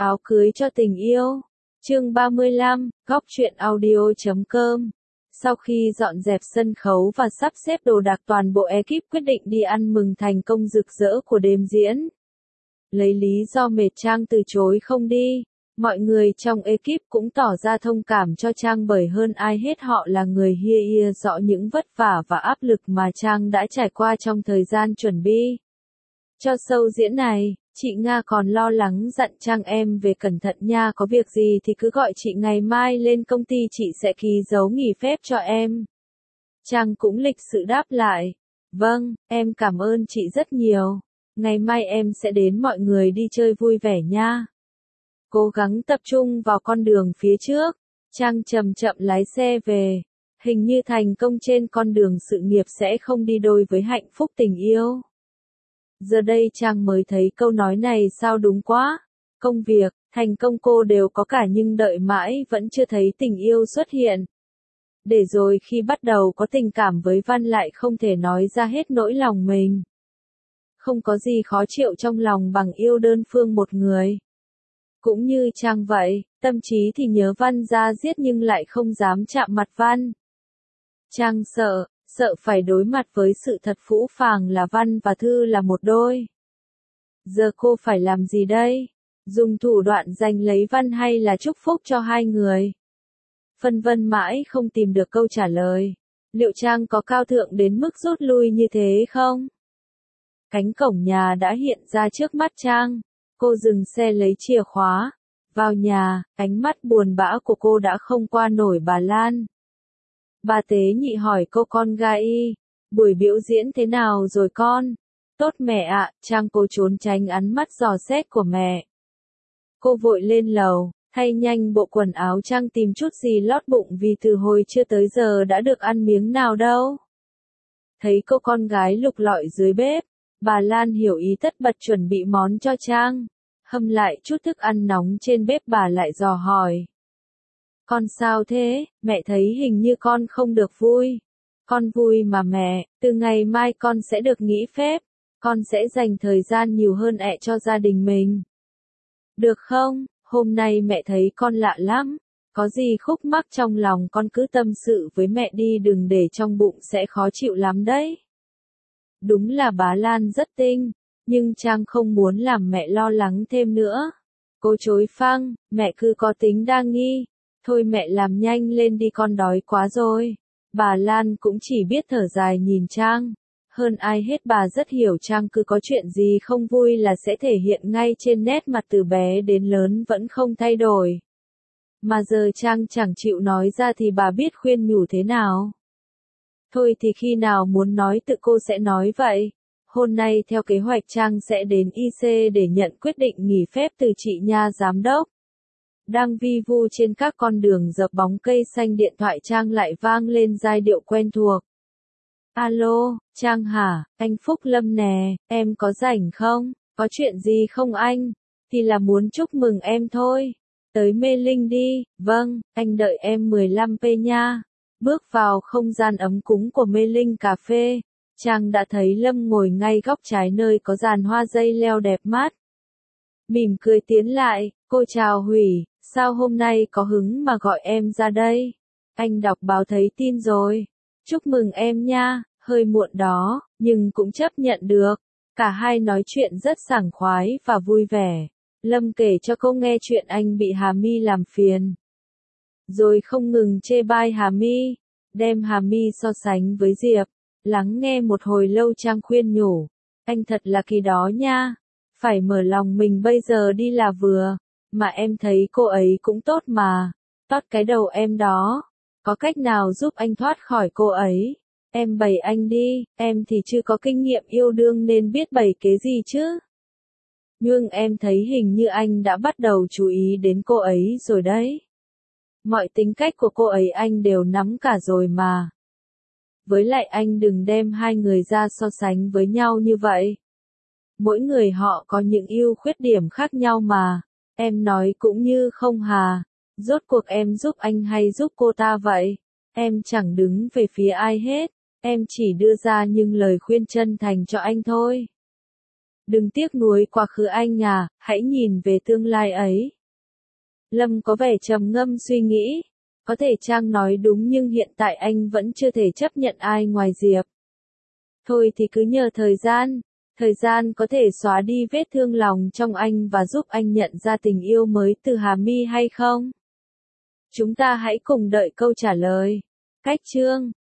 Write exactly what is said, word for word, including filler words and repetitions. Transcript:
Áo cưới cho tình yêu. Chương ba mươi lăm, góc truyện audio chấm com. Sau khi dọn dẹp sân khấu và sắp xếp đồ đạc, toàn bộ ekip quyết định đi ăn mừng thành công rực rỡ của đêm diễn. Lấy lý do mệt, Trang từ chối không đi. Mọi người trong ekip cũng tỏ ra thông cảm cho Trang, bởi hơn ai hết họ là người hiểu rõ những vất vả và áp lực mà Trang đã trải qua trong thời gian chuẩn bị cho show diễn này. Chị Nga còn lo lắng dặn Trang: em về cẩn thận nha, có việc gì thì cứ gọi chị, ngày mai lên công ty chị sẽ ký dấu nghỉ phép cho em. Trang cũng lịch sự đáp lại: vâng, em cảm ơn chị rất nhiều. Ngày mai em sẽ đến, mọi người đi chơi vui vẻ nha. Cố gắng tập trung vào con đường phía trước. Trang chậm chậm lái xe về. Hình như thành công trên con đường sự nghiệp sẽ không đi đôi với hạnh phúc tình yêu. Giờ đây Trang mới thấy câu nói này sao đúng quá. Công việc, thành công cô đều có cả, nhưng đợi mãi vẫn chưa thấy tình yêu xuất hiện. Để rồi khi bắt đầu có tình cảm với Văn lại không thể nói ra hết nỗi lòng mình. Không có gì khó chịu trong lòng bằng yêu đơn phương một người. Cũng như Trang vậy, tâm trí thì nhớ Văn ra giết nhưng lại không dám chạm mặt Văn. Trang sợ, sợ phải đối mặt với sự thật phũ phàng là Văn và Thư là một đôi. Giờ cô phải làm gì đây? Dùng thủ đoạn giành lấy Văn hay là chúc phúc cho hai người? Phân vân mãi không tìm được câu trả lời. Liệu Trang có cao thượng đến mức rút lui như thế không? Cánh cổng nhà đã hiện ra trước mắt Trang. Cô dừng xe lấy chìa khóa. Vào nhà, ánh mắt buồn bã của cô đã không qua nổi bà Lan. Bà Tế Nhị hỏi cô con gái: buổi biểu diễn thế nào rồi con? Tốt mẹ ạ. Trang cô trốn tránh ánh mắt dò xét của mẹ. Cô vội lên lầu, thay nhanh bộ quần áo, Trang tìm chút gì lót bụng vì từ hồi chưa tới giờ đã được ăn miếng nào đâu. Thấy cô con gái lục lọi dưới bếp, bà Lan hiểu ý, tất bật chuẩn bị món cho Trang. Hâm lại chút thức ăn nóng trên bếp, bà lại dò hỏi: con sao thế? Mẹ thấy hình như con không được vui. Con vui mà mẹ, từ ngày mai con sẽ được nghỉ phép. Con sẽ dành thời gian nhiều hơn ẹ cho gia đình mình. Được không? Hôm nay mẹ thấy con lạ lắm. Có gì khúc mắc trong lòng con cứ tâm sự với mẹ đi, đừng để trong bụng, sẽ khó chịu lắm đấy. Đúng là bà Lan rất tinh, nhưng Trang không muốn làm mẹ lo lắng thêm nữa. Cô chối phăng: mẹ cứ có tính đa nghi. Thôi mẹ làm nhanh lên đi, con đói quá rồi. Bà Lan cũng chỉ biết thở dài nhìn Trang. Hơn ai hết bà rất hiểu Trang, cứ có chuyện gì không vui là sẽ thể hiện ngay trên nét mặt, từ bé đến lớn vẫn không thay đổi. Mà giờ Trang chẳng chịu nói ra thì bà biết khuyên nhủ thế nào. Thôi thì khi nào muốn nói tự cô sẽ nói vậy. Hôm nay theo kế hoạch Trang sẽ đến i xê để nhận quyết định nghỉ phép từ chị nha giám đốc. Đang vi vu trên các con đường dập bóng cây xanh, điện thoại Trang lại vang lên giai điệu quen thuộc. Alo, Trang hả? Anh Phúc Lâm nè, em có rảnh không? Có chuyện gì không anh? Thì là muốn chúc mừng em thôi. Tới Mê Linh đi. Vâng, anh đợi em mười lăm phút nha. Bước vào không gian ấm cúng của Mê Linh cà phê, Trang đã thấy Lâm ngồi ngay góc trái nơi có dàn hoa dây leo đẹp mắt. Mỉm cười tiến lại: cô chào Hủy, sao hôm nay có hứng mà gọi em ra đây? Anh đọc báo thấy tin rồi. Chúc mừng em nha, hơi muộn đó, nhưng cũng chấp nhận được. Cả hai nói chuyện rất sảng khoái và vui vẻ. Lâm kể cho cô nghe chuyện anh bị Hà My làm phiền, rồi không ngừng chê bai Hà My, đem Hà My so sánh với Diệp. Lắng nghe một hồi lâu, Trang khuyên nhủ: anh thật là kỳ đó nha, phải mở lòng mình bây giờ đi là vừa. Mà em thấy cô ấy cũng tốt mà. Tót cái đầu em đó. Có cách nào giúp anh thoát khỏi cô ấy? Em bày anh đi, em thì chưa có kinh nghiệm yêu đương nên biết bày kế gì chứ. Nhưng em thấy hình như anh đã bắt đầu chú ý đến cô ấy rồi đấy. Mọi tính cách của cô ấy anh đều nắm cả rồi mà. Với lại anh đừng đem hai người ra so sánh với nhau như vậy. Mỗi người họ có những ưu khuyết điểm khác nhau mà. Em nói cũng như không hà. Rốt cuộc em giúp anh hay giúp cô ta vậy? Em chẳng đứng về phía ai hết. Em chỉ đưa ra những lời khuyên chân thành cho anh thôi. Đừng tiếc nuối quá khứ anh à, hãy nhìn về tương lai ấy. Lâm có vẻ trầm ngâm suy nghĩ. Có thể Trang nói đúng nhưng hiện tại anh vẫn chưa thể chấp nhận ai ngoài Diệp. Thôi thì cứ nhờ thời gian. Thời gian có thể xóa đi vết thương lòng trong anh và giúp anh nhận ra tình yêu mới từ Hà My hay không? Chúng ta hãy cùng đợi câu trả lời. Cách chương